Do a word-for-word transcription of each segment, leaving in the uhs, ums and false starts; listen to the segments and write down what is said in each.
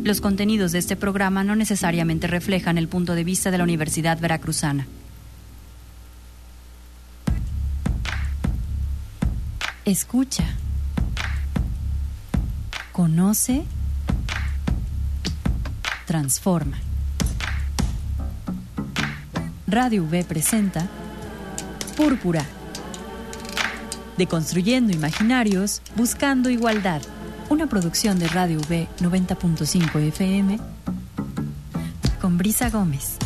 Los contenidos de este programa no necesariamente reflejan el punto de vista de la Universidad Veracruzana. Escucha. Conoce. Transforma. Radio U V presenta Púrpura. Deconstruyendo imaginarios, buscando igualdad. Una producción de Radio U V noventa punto cinco F M con Brisa Gómez.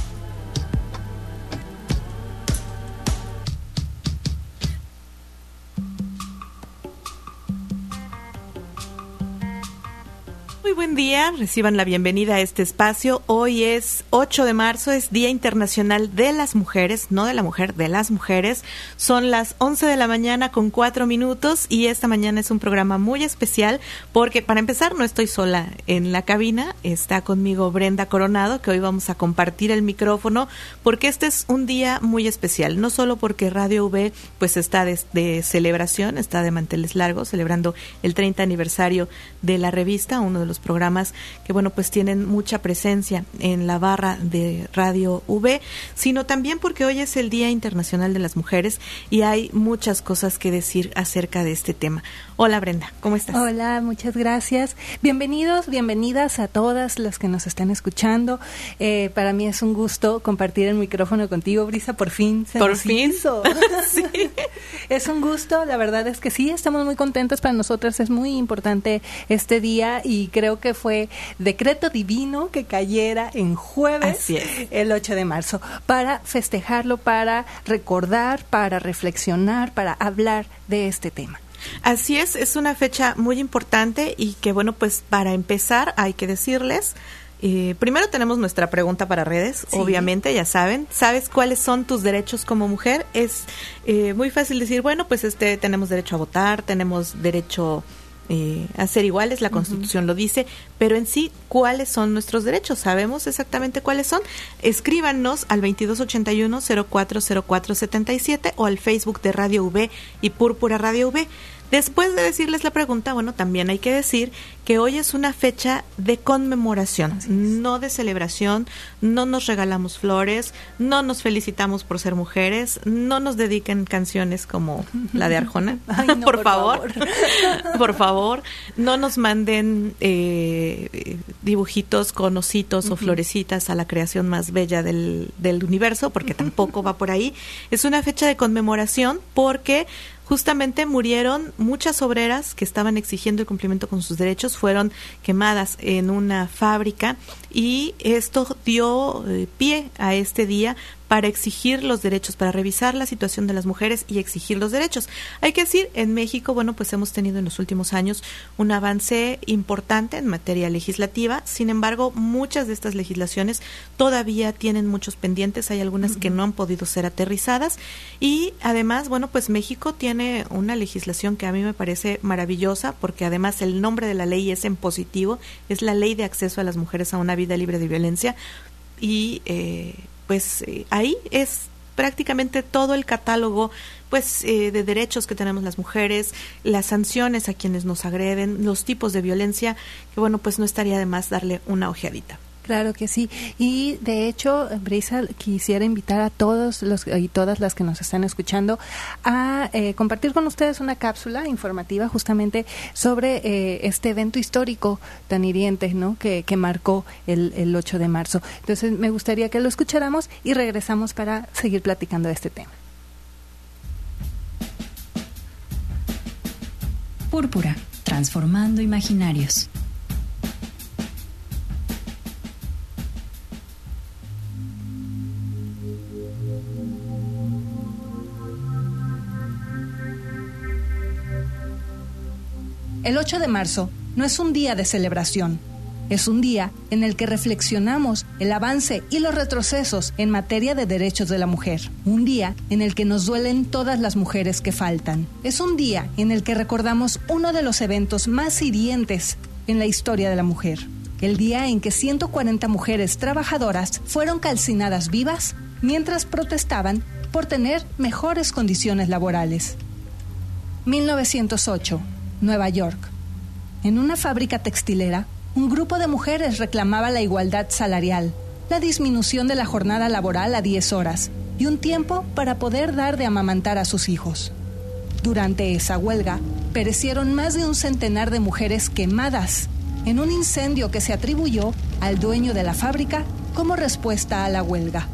Muy buen día, reciban la bienvenida a este espacio. Hoy es ocho de marzo, es Día Internacional de las Mujeres, no de la mujer, de las mujeres. Son las once de la mañana con cuatro minutos y esta mañana es un programa muy especial porque, para empezar, no estoy sola en la cabina. Está conmigo Brenda Coronado, que hoy vamos a compartir el micrófono porque este es un día muy especial, no solo porque Radio U V pues está de, de celebración, está de manteles largos, celebrando el treinta aniversario de la revista, uno de los programas que, bueno, pues tienen mucha presencia en la barra de Radio U V, sino también porque hoy es el Día Internacional de las Mujeres y hay muchas cosas que decir acerca de este tema. Hola Brenda, ¿cómo estás? Hola, muchas gracias. Bienvenidos, bienvenidas a todas las que nos están escuchando. Eh, para mí es un gusto compartir el micrófono contigo, Brisa, por fin. Se por nos fin. Hizo. Sí. Es un gusto, la verdad es que sí, estamos muy contentos. Para nosotras es muy importante este día y creo que fue decreto divino que cayera en jueves, así es, el ocho de marzo, para festejarlo, para recordar, para reflexionar, para hablar de este tema. Así es, es una fecha muy importante y que, bueno, pues para empezar hay que decirles, eh, primero tenemos nuestra pregunta para redes, sí. Obviamente, ya saben, ¿sabes cuáles son tus derechos como mujer? Es eh, muy fácil decir, bueno, pues este tenemos derecho a votar, tenemos derecho Eh, a ser iguales, la Constitución uh-huh. lo dice, pero en sí, ¿cuáles son nuestros derechos? ¿Sabemos exactamente cuáles son? Escríbanos al veintidós ochenta y uno cero cuatro cero cuatro setenta y siete o al Facebook de Radio U V y Púrpura Radio U V. Después de decirles la pregunta, bueno, también hay que decir que hoy es una fecha de conmemoración, no de celebración, no nos regalamos flores, no nos felicitamos por ser mujeres, no nos dediquen canciones como la de Arjona, Ay, no, por, por favor, favor. por favor, no nos manden eh, dibujitos con ositos uh-huh. o florecitas a la creación más bella del, del universo, porque tampoco va por ahí. Es una fecha de conmemoración porque justamente murieron muchas obreras que estaban exigiendo el cumplimiento con sus derechos, fueron quemadas en una fábrica y esto dio eh, pie a este día para exigir los derechos, para revisar la situación de las mujeres y exigir los derechos. Hay que decir, en México, bueno, pues hemos tenido en los últimos años un avance importante en materia legislativa, sin embargo, muchas de estas legislaciones todavía tienen muchos pendientes, hay algunas uh-huh. que no han podido ser aterrizadas y además, bueno, pues México tiene una legislación que a mí me parece maravillosa porque además el nombre de la ley es en positivo, es la Ley de Acceso a las Mujeres a una Vida Libre de Violencia y eh, pues eh, ahí es prácticamente todo el catálogo pues eh, de derechos que tenemos las mujeres, las sanciones a quienes nos agreden, los tipos de violencia, que bueno, pues no estaría de más darle una ojeadita. Claro que sí, y de hecho, Brisa, quisiera invitar a todos los y todas las que nos están escuchando a eh, compartir con ustedes una cápsula informativa justamente sobre eh, este evento histórico tan hiriente, ¿no?, que, que marcó el, el ocho de marzo. Entonces, me gustaría que lo escucháramos y regresamos para seguir platicando de este tema. Púrpura, transformando imaginarios. El ocho de marzo no es un día de celebración, es un día en el que reflexionamos el avance y los retrocesos en materia de derechos de la mujer. Un día en el que nos duelen todas las mujeres que faltan. Es un día en el que recordamos uno de los eventos más hirientes en la historia de la mujer. El día en que ciento cuarenta mujeres trabajadoras fueron calcinadas vivas mientras protestaban por tener mejores condiciones laborales. mil novecientos ocho, Nueva York. En una fábrica textilera, un grupo de mujeres reclamaba la igualdad salarial, la disminución de la jornada laboral a diez horas y un tiempo para poder dar de amamantar a sus hijos. Durante esa huelga, perecieron más de un centenar de mujeres quemadas en un incendio que se atribuyó al dueño de la fábrica como respuesta a la huelga.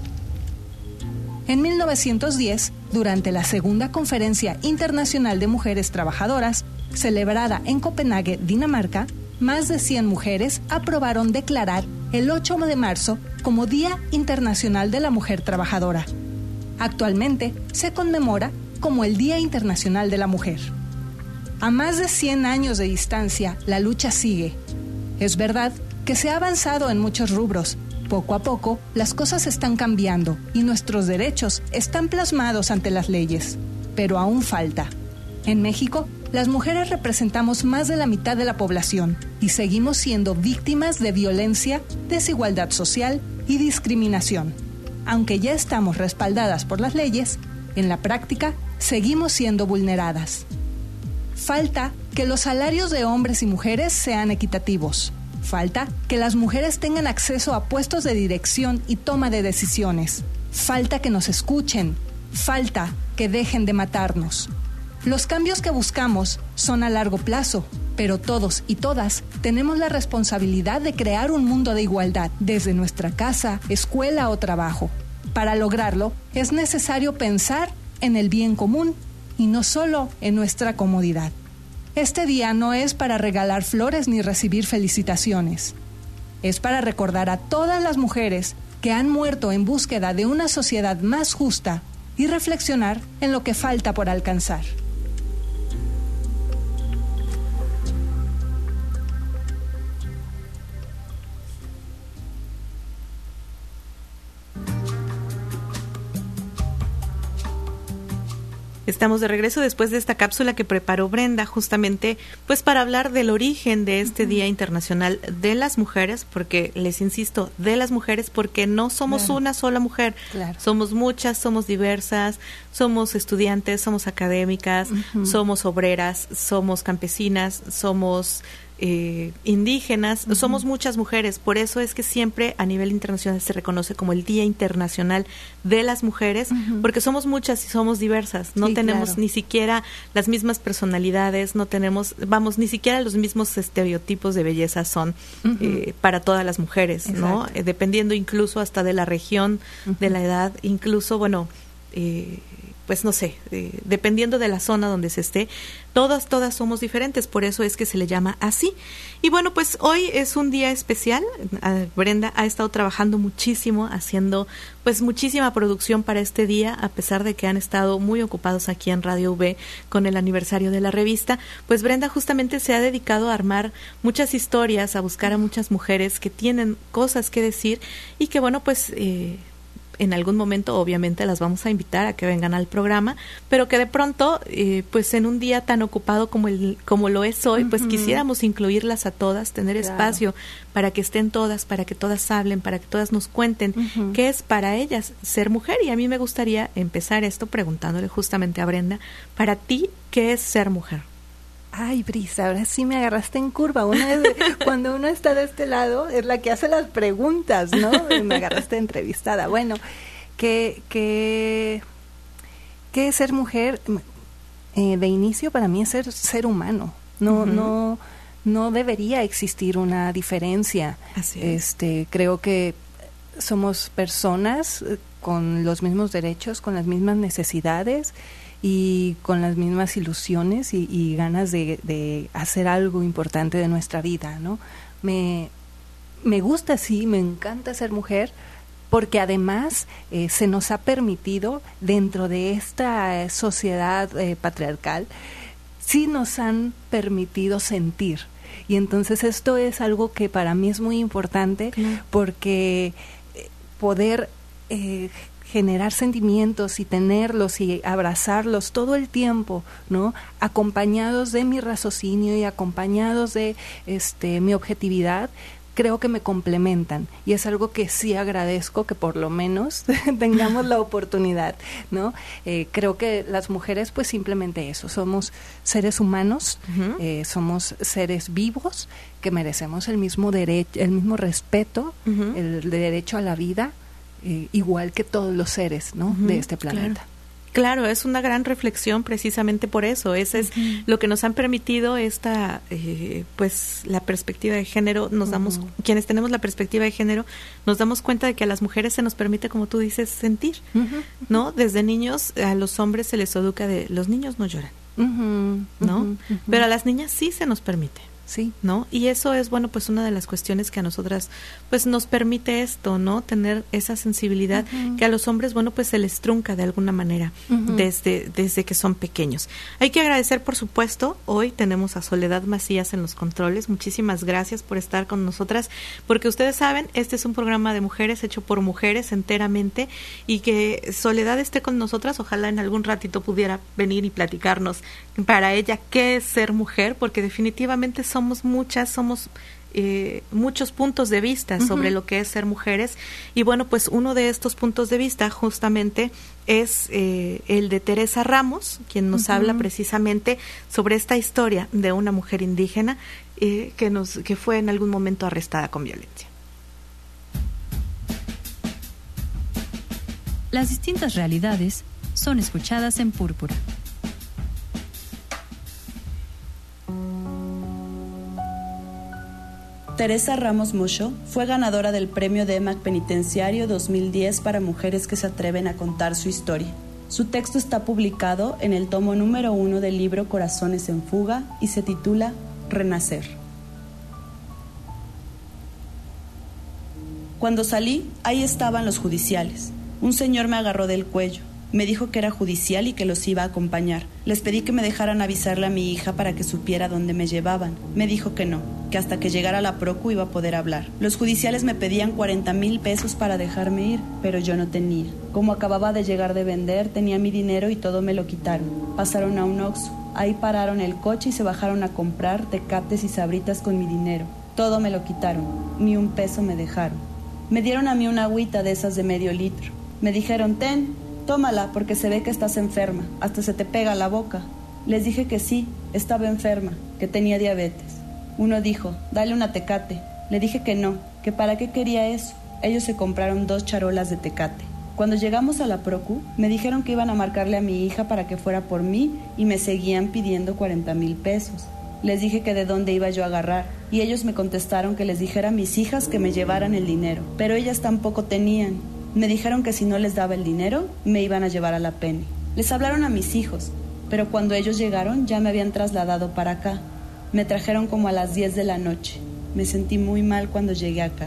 En mil novecientos diez, durante la Segunda Conferencia Internacional de Mujeres Trabajadoras, celebrada en Copenhague, Dinamarca, más de cien mujeres aprobaron declarar el ocho de marzo como Día Internacional de la Mujer Trabajadora. Actualmente se conmemora como el Día Internacional de la Mujer. A más de cien años de distancia, la lucha sigue. Es verdad que se ha avanzado en muchos rubros. Poco a poco, las cosas están cambiando y nuestros derechos están plasmados ante las leyes. Pero aún falta. En México, las mujeres representamos más de la mitad de la población y seguimos siendo víctimas de violencia, desigualdad social y discriminación. Aunque ya estamos respaldadas por las leyes, en la práctica seguimos siendo vulneradas. Falta que los salarios de hombres y mujeres sean equitativos. Falta que las mujeres tengan acceso a puestos de dirección y toma de decisiones. Falta que nos escuchen. Falta que dejen de matarnos. Los cambios que buscamos son a largo plazo, pero todos y todas tenemos la responsabilidad de crear un mundo de igualdad desde nuestra casa, escuela o trabajo. Para lograrlo, es necesario pensar en el bien común y no solo en nuestra comodidad. Este día no es para regalar flores ni recibir felicitaciones. Es para recordar a todas las mujeres que han muerto en búsqueda de una sociedad más justa y reflexionar en lo que falta por alcanzar. Estamos de regreso después de esta cápsula que preparó Brenda justamente pues para hablar del origen de este uh-huh. Día Internacional de las Mujeres, porque les insisto, de las mujeres, porque no somos claro. una sola mujer, claro. somos muchas, somos diversas, somos estudiantes, somos académicas, uh-huh. somos obreras, somos campesinas, somos eh, indígenas, uh-huh. somos muchas mujeres. Por eso es que siempre a nivel internacional se reconoce como el Día Internacional de las Mujeres, uh-huh. porque somos muchas y somos diversas. No sí, tenemos claro. ni siquiera las mismas personalidades, no tenemos, vamos, ni siquiera los mismos estereotipos de belleza son uh-huh. eh, para todas las mujeres, exacto. ¿no? Eh, dependiendo incluso hasta de la región, uh-huh. de la edad, incluso, bueno, eh, pues no sé, eh, dependiendo de la zona donde se esté, todas, todas somos diferentes, por eso es que se le llama así. Y bueno, pues hoy es un día especial. Uh, Brenda ha estado trabajando muchísimo, haciendo pues muchísima producción para este día, a pesar de que han estado muy ocupados aquí en Radio V con el aniversario de la revista. Pues Brenda justamente se ha dedicado a armar muchas historias, a buscar a muchas mujeres que tienen cosas que decir y que bueno, pues eh, en algún momento obviamente las vamos a invitar a que vengan al programa, pero que de pronto eh, pues en un día tan ocupado como el como lo es hoy, uh-huh. pues quisiéramos incluirlas a todas, tener claro. espacio para que estén todas, para que todas hablen, para que todas nos cuenten uh-huh. qué es para ellas ser mujer. Y a mí me gustaría empezar esto preguntándole justamente a Brenda, para ti, ¿qué es ser mujer? Ay, Brisa, ahora sí me agarraste en curva. Una vez, cuando uno está de este lado, es la que hace las preguntas, ¿no? Me agarraste entrevistada. Bueno, ¿qué, qué, qué es ser mujer? Eh, de inicio, para mí es ser ser humano. No, uh-huh. no, no debería existir una diferencia. Así es. Este, creo que somos personas con los mismos derechos, con las mismas necesidades y con las mismas ilusiones y, y ganas de, de hacer algo importante de nuestra vida, ¿no? Me, me gusta, sí, me encanta ser mujer, porque además eh, se nos ha permitido, dentro de esta sociedad eh, patriarcal, sí nos han permitido sentir. Y entonces esto es algo que para mí es muy importante, claro. porque poder eh, generar sentimientos y tenerlos y abrazarlos todo el tiempo, ¿no? Acompañados de mi raciocinio y acompañados de este mi objetividad, creo que me complementan y es algo que sí agradezco que por lo menos tengamos la oportunidad, ¿no? Eh, creo que las mujeres pues simplemente eso, somos seres humanos, uh-huh. eh, somos seres vivos que merecemos el mismo derecho, el mismo respeto, uh-huh. el derecho a la vida, eh, igual que todos los seres, ¿no? Uh-huh. de este planeta. Claro. Claro, es una gran reflexión precisamente por eso. Ese es uh-huh. lo que nos han permitido esta, eh, pues, la perspectiva de género. Nos uh-huh. damos, quienes tenemos la perspectiva de género, nos damos cuenta de que a las mujeres se nos permite, como tú dices, sentir, uh-huh. ¿no? Desde niños a los hombres se les educa de los niños no lloran, uh-huh. ¿no? Uh-huh. Pero a las niñas sí se nos permite. Sí, ¿no? Y eso es, bueno, pues una de las cuestiones que a nosotras, pues nos permite esto, ¿no? Tener esa sensibilidad uh-huh. que a los hombres, bueno, pues se les trunca de alguna manera uh-huh. desde, desde que son pequeños. Hay que agradecer, por supuesto, hoy tenemos a Soledad Macías en los controles. Muchísimas gracias por estar con nosotras, porque ustedes saben, este es un programa de mujeres hecho por mujeres enteramente, y que Soledad esté con nosotras, ojalá en algún ratito pudiera venir y platicarnos para ella qué es ser mujer, porque definitivamente somos muchas, somos eh, muchos puntos de vista sobre uh-huh. lo que es ser mujeres, y bueno, pues uno de estos puntos de vista justamente es eh, el de Teresa Ramos, quien nos uh-huh. habla precisamente sobre esta historia de una mujer indígena eh, que, nos, que fue en algún momento arrestada con violencia. Las distintas realidades son escuchadas en Púrpura. Teresa Ramos Mocho fue ganadora del Premio D E M A C Penitenciario dos mil diez para mujeres que se atreven a contar su historia. Su texto está publicado en el tomo número uno del libro Corazones en Fuga y se titula Renacer. Cuando salí, ahí estaban los judiciales. Un señor me agarró del cuello. Me dijo que era judicial y que los iba a acompañar. Les pedí que me dejaran avisarle a mi hija para que supiera dónde me llevaban. Me dijo que no, que hasta que llegara la procu iba a poder hablar. Los judiciales me pedían cuarenta mil pesos para dejarme ir, pero yo no tenía. Como acababa de llegar de vender, tenía mi dinero y todo me lo quitaron. Pasaron a un Oxxo. Ahí pararon el coche y se bajaron a comprar tecates y sabritas con mi dinero. Todo me lo quitaron, ni un peso me dejaron. Me dieron a mí una agüita de esas de medio litro. Me dijeron, ten, tómala porque se ve que estás enferma, hasta se te pega la boca. Les dije que sí, estaba enferma, que tenía diabetes. Uno dijo, dale una tecate. Le dije que no, que para qué quería eso. Ellos se compraron dos charolas de tecate. Cuando llegamos a la procu, me dijeron que iban a marcarle a mi hija para que fuera por mí y me seguían pidiendo cuarenta mil pesos. Les dije que de dónde iba yo a agarrar y ellos me contestaron que les dijera a mis hijas que me llevaran el dinero, pero ellas tampoco tenían. Me dijeron que si no les daba el dinero, me iban a llevar a la Penny. Les hablaron a mis hijos, pero cuando ellos llegaron ya me habían trasladado para acá. Me trajeron como a las diez de la noche. Me sentí muy mal cuando llegué acá.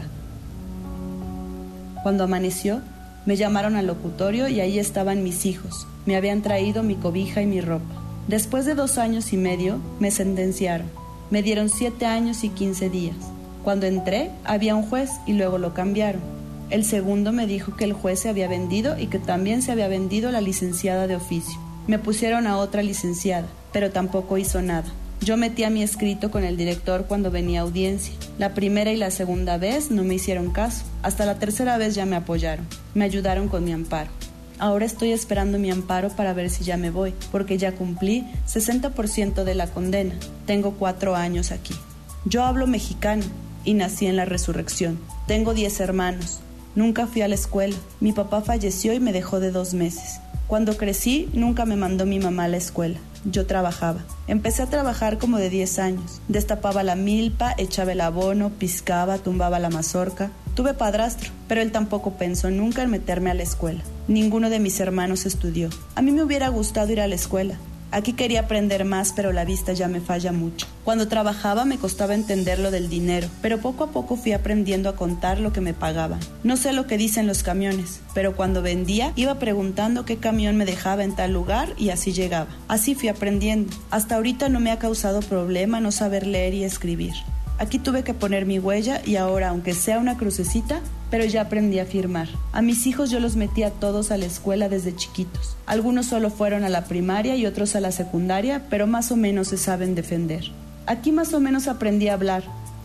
Cuando amaneció, me llamaron al locutorio y ahí estaban mis hijos. Me habían traído mi cobija y mi ropa. Después de dos años y medio, me sentenciaron. Me dieron siete años y quince días. Cuando entré, había un juez y luego lo cambiaron. El segundo me dijo que el juez se había vendido y que también se había vendido la licenciada de oficio. Me pusieron a otra licenciada, pero tampoco hizo nada. Yo metí a mi escrito con el director cuando venía a audiencia. La primera y la segunda vez no me hicieron caso. Hasta la tercera vez ya me apoyaron. Me ayudaron con mi amparo. Ahora estoy esperando mi amparo para ver si ya me voy, porque ya cumplí sesenta por ciento de la condena. Tengo cuatro años aquí. Yo hablo mexicano y nací en la Resurrección. Tengo diez hermanos. Nunca fui a la escuela. Mi papá falleció y me dejó de dos meses. Cuando crecí, nunca me mandó mi mamá a la escuela. Yo trabajaba. Empecé a trabajar como de diez años. Destapaba la milpa, echaba el abono, piscaba, tumbaba la mazorca. Tuve padrastro, pero él tampoco pensó nunca en meterme a la escuela. Ninguno de mis hermanos estudió. A mí me hubiera gustado ir a la escuela. Aquí quería aprender más, pero la vista ya me falla mucho. Cuando trabajaba me costaba entender lo del dinero, pero poco a poco fui aprendiendo a contar lo que me pagaban. No sé lo que dicen los camiones, pero cuando vendía iba preguntando qué camión me dejaba en tal lugar y así llegaba. Así fui aprendiendo. Hasta ahorita no me ha causado problema no saber leer y escribir. Aquí tuve que poner mi huella y ahora, aunque sea una crucecita, pero ya aprendí a firmar. A mis hijos yo los metí a todos a la escuela desde chiquitos. Algunos solo fueron a la primaria y otros a la secundaria, pero más o menos se saben defender. Aquí más o menos aprendí a hablar.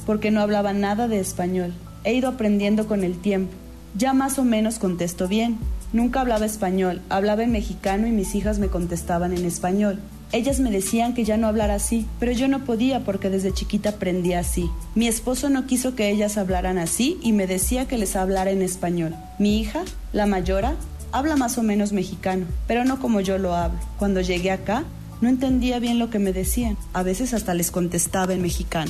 porque no hablaba nada de español. He ido aprendiendo con el tiempo. Ya más o menos contesto bien. Nunca hablaba español, hablaba en mexicano y mis hijas me contestaban en español. Ellas me decían que ya no hablara así, pero yo no podía porque desde chiquita aprendí así. Mi esposo no quiso que ellas hablaran así y me decía que les hablara en español. Mi hija, la mayora, habla más o menos mexicano, pero no como yo lo hablo. Cuando llegué acá, no entendía bien lo que me decían. A veces hasta les contestaba en mexicano.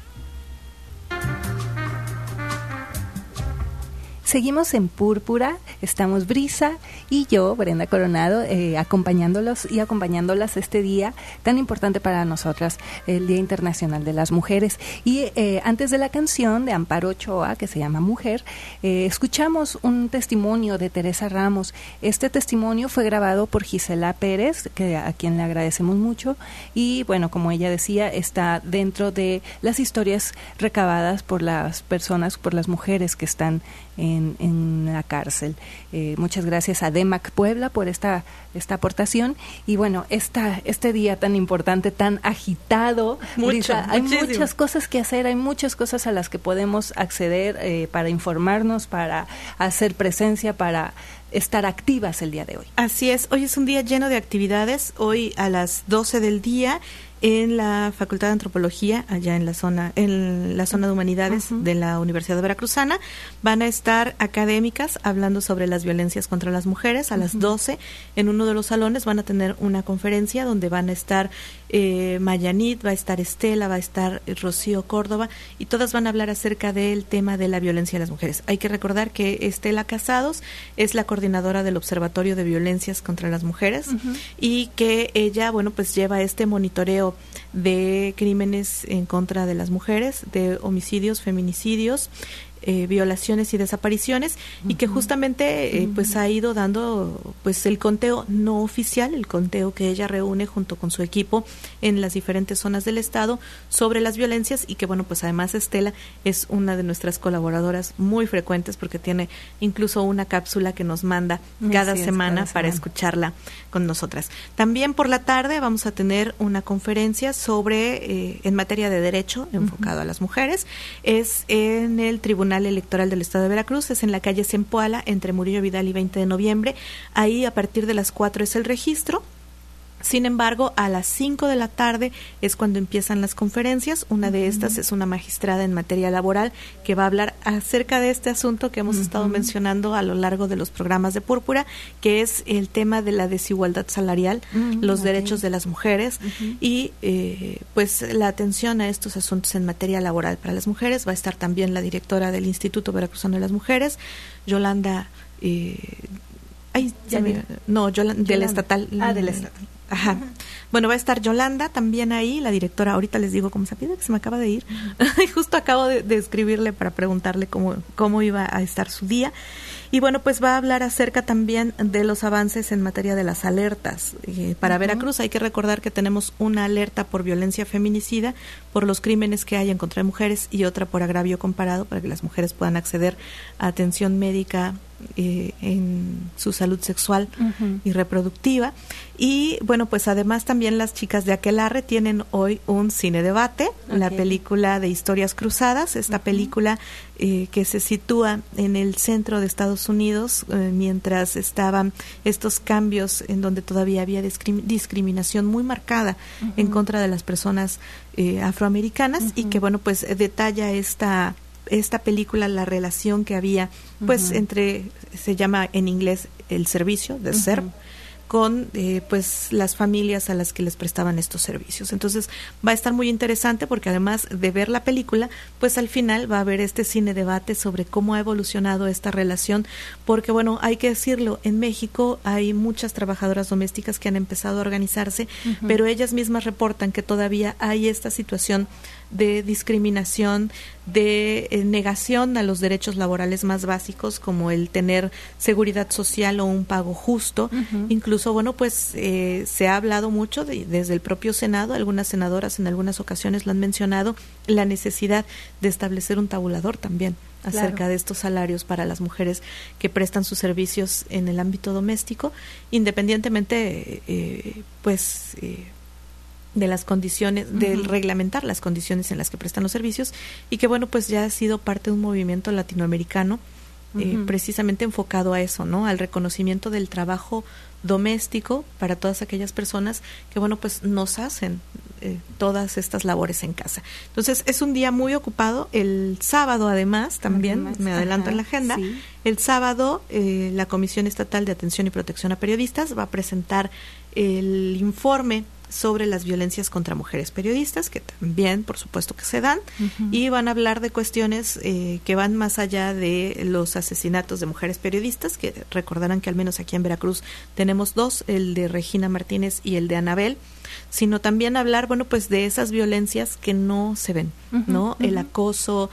Seguimos en Púrpura Estamos Brisa y yo, Brenda Coronado, eh, acompañándolos y acompañándolas este día tan importante para nosotras, el Día Internacional de las Mujeres. Y eh, antes de la canción de Amparo Ochoa, que se llama Mujer, eh, escuchamos un testimonio de Teresa Ramos. Este testimonio fue grabado por Gisela Pérez, que a quien le agradecemos mucho, y bueno, como ella decía, está dentro de las historias recabadas por las personas, por las mujeres que están en, en la cárcel. Eh, muchas gracias a D E M A C Puebla por esta, esta aportación. Y bueno, esta, este día tan importante, tan agitado, Mucho, Brisa, hay muchísimo. muchas cosas que hacer, hay muchas cosas a las que podemos acceder eh, para informarnos, para hacer presencia, para estar activas el día de hoy. Así es, hoy es un día lleno de actividades. Hoy a las doce del día en la Facultad de Antropología, allá en la zona en la zona de Humanidades uh-huh. de la Universidad Veracruzana, van a estar académicas hablando sobre las violencias contra las mujeres. A uh-huh. las doce, en uno de los salones, van a tener una conferencia donde van a estar eh, Mayanit, va a estar Estela, va a estar Rocío Córdoba, y todas van a hablar acerca del tema de la violencia de las mujeres. Hay que recordar que Estela Casados es la coordinadora del Observatorio de Violencias contra las Mujeres uh-huh. y que ella, bueno, pues lleva este monitoreo de crímenes en contra de las mujeres, de homicidios, feminicidios, eh, violaciones y desapariciones, uh-huh. y que justamente eh, uh-huh. pues ha ido dando pues el conteo no oficial, el conteo que ella reúne junto con su equipo en las diferentes zonas del estado sobre las violencias, y que bueno, pues además Estela es una de nuestras colaboradoras muy frecuentes porque tiene incluso una cápsula que nos manda cada, sí, semana, cada para semana escucharla con nosotras. También por la tarde vamos a tener una conferencia sobre eh, en materia de derecho enfocado uh-huh. a las mujeres. Es en el Tribunal Electoral del Estado de Veracruz, es en la calle Zempoala, entre Murillo Vidal y veinte de noviembre. Ahí a partir de las cuatro es el registro. Sin embargo, a las cinco de la tarde es cuando empiezan las conferencias. Una de estas es una magistrada en materia laboral que va a hablar acerca de este asunto que hemos uh-huh. estado mencionando a lo largo de los programas de Púrpura, que es el tema de la desigualdad salarial, uh-huh. los okay. derechos de las mujeres uh-huh. y eh, pues la atención a estos asuntos en materia laboral para las mujeres. Va a estar también la directora del Instituto Veracruzano de las Mujeres, Yolanda... Eh, ay, ya me, no, Yolanda, del estatal. Ah, del estatal. Ajá. Uh-huh. Bueno, va a estar Yolanda también ahí, la directora. Ahorita les digo cómo se pide, que se me acaba de ir. Uh-huh. Justo acabo de, de escribirle para preguntarle cómo, cómo iba a estar su día. Y bueno, pues va a hablar acerca también de los avances en materia de las alertas. Eh, para uh-huh. Veracruz hay que recordar que tenemos una alerta por violencia feminicida, por los crímenes que hay en contra de mujeres, y otra por agravio comparado, para que las mujeres puedan acceder a atención médica eh, en su salud sexual uh-huh. y reproductiva. Y bueno, pues además también las chicas de Aquelarre tienen hoy un cine debate, okay. la película de Historias Cruzadas, esta uh-huh. película eh, que se sitúa en el centro de Estados Unidos, eh, mientras estaban estos cambios en donde todavía había discrim- discriminación muy marcada uh-huh. en contra de las personas eh, afroamericanas uh-huh. y que bueno, pues detalla esta esta película la relación que había pues uh-huh. entre, se llama en inglés el servicio de uh-huh. ser con eh, pues las familias a las que les prestaban estos servicios. Entonces va a estar muy interesante porque además de ver la película, pues al final va a haber este cine debate sobre cómo ha evolucionado esta relación, porque bueno, hay que decirlo, en México hay muchas trabajadoras domésticas que han empezado a organizarse, uh-huh. pero ellas mismas reportan que todavía hay esta situación de discriminación, de eh, negación a los derechos laborales más básicos, como el tener seguridad social o un pago justo. Uh-huh. Incluso, bueno, pues eh, se ha hablado mucho de, desde el propio Senado, algunas senadoras en algunas ocasiones lo han mencionado, la necesidad de establecer un tabulador también acerca claro. de estos salarios para las mujeres que prestan sus servicios en el ámbito doméstico, independientemente, eh, pues... Eh, de las condiciones, uh-huh. de reglamentar las condiciones en las que prestan los servicios, y que bueno, pues ya ha sido parte de un movimiento latinoamericano uh-huh. eh, precisamente enfocado a eso, ¿no? Al reconocimiento del trabajo doméstico para todas aquellas personas que bueno, pues nos hacen eh, todas estas labores en casa. Entonces es un día muy ocupado. El sábado además, también, además, me adelanto ajá, en la agenda, sí. el sábado eh, la Comisión Estatal de Atención y Protección a Periodistas va a presentar el informe sobre las violencias contra mujeres periodistas, que también, por supuesto, que se dan, uh-huh. y van a hablar de cuestiones eh, que van más allá de los asesinatos de mujeres periodistas, que recordarán que al menos aquí en Veracruz tenemos dos, el de Regina Martínez y el de Anabel, sino también hablar, bueno, pues de esas violencias que no se ven, uh-huh, ¿no? Uh-huh. El acoso,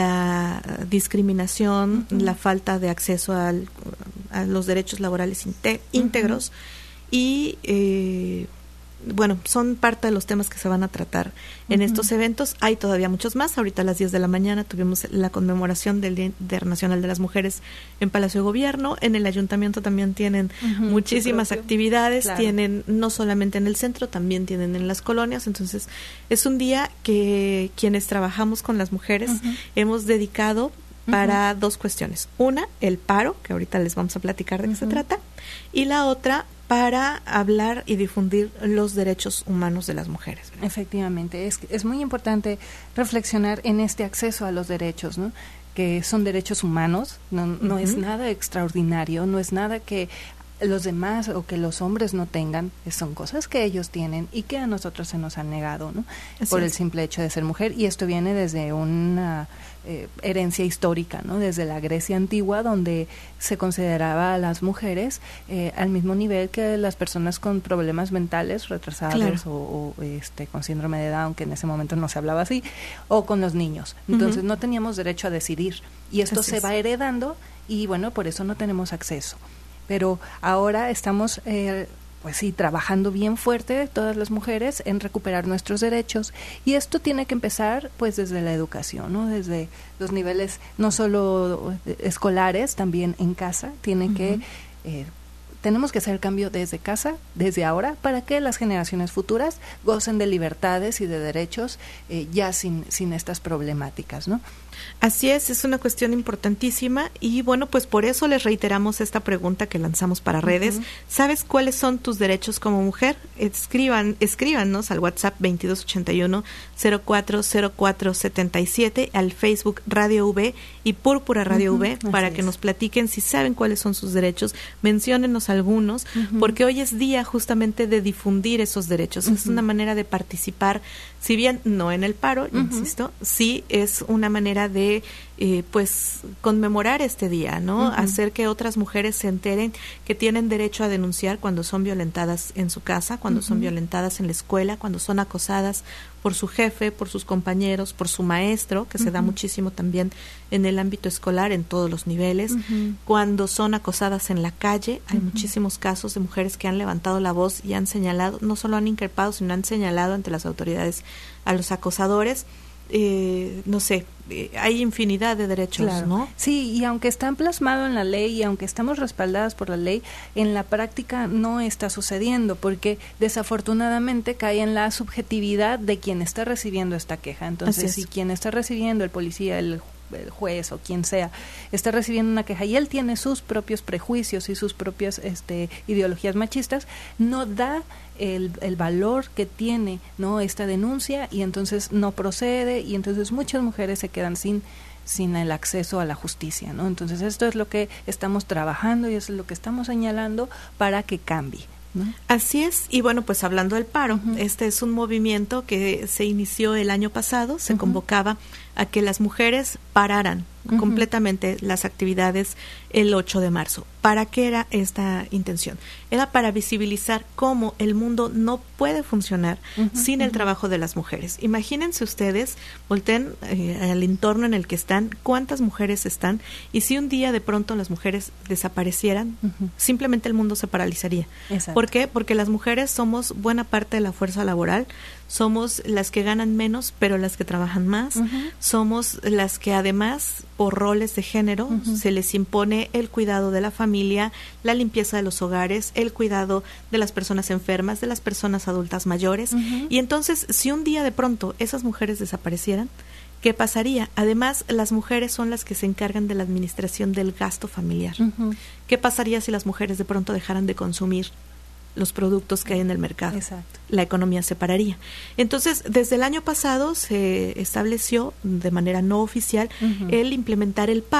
la discriminación, uh-huh. la falta de acceso al, a los derechos laborales inte- íntegros, uh-huh. y eh, bueno, son parte de los temas que se van a tratar en uh-huh. estos eventos. Hay todavía muchos más. Ahorita a las diez de la mañana tuvimos la conmemoración del Día Internacional de las Mujeres en Palacio de Gobierno. En el Ayuntamiento también tienen uh-huh, muchísimas actividades. Claro. Tienen no solamente en el centro, también tienen en las colonias. Entonces, es un día que quienes trabajamos con las mujeres uh-huh. hemos dedicado para uh-huh. dos cuestiones. Una, el paro, que ahorita les vamos a platicar de uh-huh. qué se trata. Y la otra, para hablar y difundir los derechos humanos de las mujeres. Efectivamente, es, es muy importante reflexionar en este acceso a los derechos, ¿no? Que son derechos humanos, no, no uh-huh. es nada extraordinario, no es nada que los demás o que los hombres no tengan, son cosas que ellos tienen y que a nosotros se nos han negado, ¿no? Así por es. El simple hecho de ser mujer, y esto viene desde una eh, herencia histórica, ¿no? Desde la Grecia antigua, donde se consideraba a las mujeres eh, al mismo nivel que las personas con problemas mentales retrasados, claro. o, o este con síndrome de Down, que en ese momento no se hablaba así, o con los niños. Entonces uh-huh. no teníamos derecho a decidir, y esto así se es. va heredando, y bueno, por eso no tenemos acceso. Pero ahora estamos, eh, pues sí, trabajando bien fuerte todas las mujeres en recuperar nuestros derechos, y esto tiene que empezar pues desde la educación, ¿no? Desde los niveles no solo escolares, también en casa, tiene uh-huh. que eh, tenemos que hacer el cambio desde casa, desde ahora, para que las generaciones futuras gocen de libertades y de derechos eh, ya sin, sin estas problemáticas, ¿no? Así es, es una cuestión importantísima, y bueno, pues por eso les reiteramos esta pregunta que lanzamos para redes. Uh-huh. ¿Sabes cuáles son tus derechos como mujer? Escriban, escríbanos al WhatsApp veintidós ochenta y uno cero cuatro cero cuatro setenta y siete, al Facebook Radio V y Púrpura Radio uh-huh. V, para Así que es. nos platiquen si saben cuáles son sus derechos, menciónenos algunos, uh-huh. porque hoy es día justamente de difundir esos derechos. Uh-huh. Es una manera de participar, si bien no en el paro, uh-huh. insisto, sí es una manera de eh, pues conmemorar este día, ¿no? Uh-huh. Hacer que otras mujeres se enteren que tienen derecho a denunciar cuando son violentadas en su casa, cuando uh-huh. son violentadas en la escuela, cuando son acosadas por su jefe, por sus compañeros, por su maestro, que uh-huh. se da muchísimo también en el ámbito escolar, en todos los niveles, uh-huh. cuando son acosadas en la calle. Hay uh-huh. muchísimos casos de mujeres que han levantado la voz y han señalado, no solo han increpado, sino han señalado ante las autoridades a los acosadores. Eh, no sé, eh, hay infinidad de derechos, claro. ¿no? Sí, y aunque están plasmados en la ley y aunque estamos respaldadas por la ley, en la práctica no está sucediendo, porque desafortunadamente cae en la subjetividad de quien está recibiendo esta queja. Entonces, si quien está recibiendo, el policía, el el juez o quien sea, está recibiendo una queja y él tiene sus propios prejuicios y sus propias este, ideologías machistas, no da el, el valor que tiene, ¿no?, esta denuncia, y entonces no procede, y entonces muchas mujeres se quedan sin sin el acceso a la justicia, ¿no? Entonces esto es lo que estamos trabajando y eso es lo que estamos señalando para que cambie, ¿no? Así es, y bueno, pues hablando del paro, uh-huh. este es un movimiento que se inició el año pasado, se uh-huh. convocaba a que las mujeres pararan uh-huh. completamente las actividades el ocho de marzo. ¿Para qué era esta intención? Era para visibilizar cómo el mundo no puede funcionar uh-huh. sin uh-huh. el trabajo de las mujeres. Imagínense ustedes, volteen eh, al entorno en el que están, cuántas mujeres están, y si un día de pronto las mujeres desaparecieran, uh-huh. simplemente el mundo se paralizaría. Exacto. ¿Por qué? Porque las mujeres somos buena parte de la fuerza laboral, somos las que ganan menos, pero las que trabajan más, uh-huh. somos las que además, por roles de género, uh-huh. se les impone el cuidado de la familia, la limpieza de los hogares, el cuidado de las personas enfermas, de las personas adultas mayores, uh-huh. y entonces, si un día de pronto esas mujeres desaparecieran, ¿qué pasaría? Además, las mujeres son las que se encargan de la administración del gasto familiar. Uh-huh. ¿Qué pasaría si las mujeres de pronto dejaran de consumir los productos que hay en el mercado? Exacto. La economía se pararía. Entonces, desde el año pasado se estableció de manera no oficial uh-huh. el implementar el paro.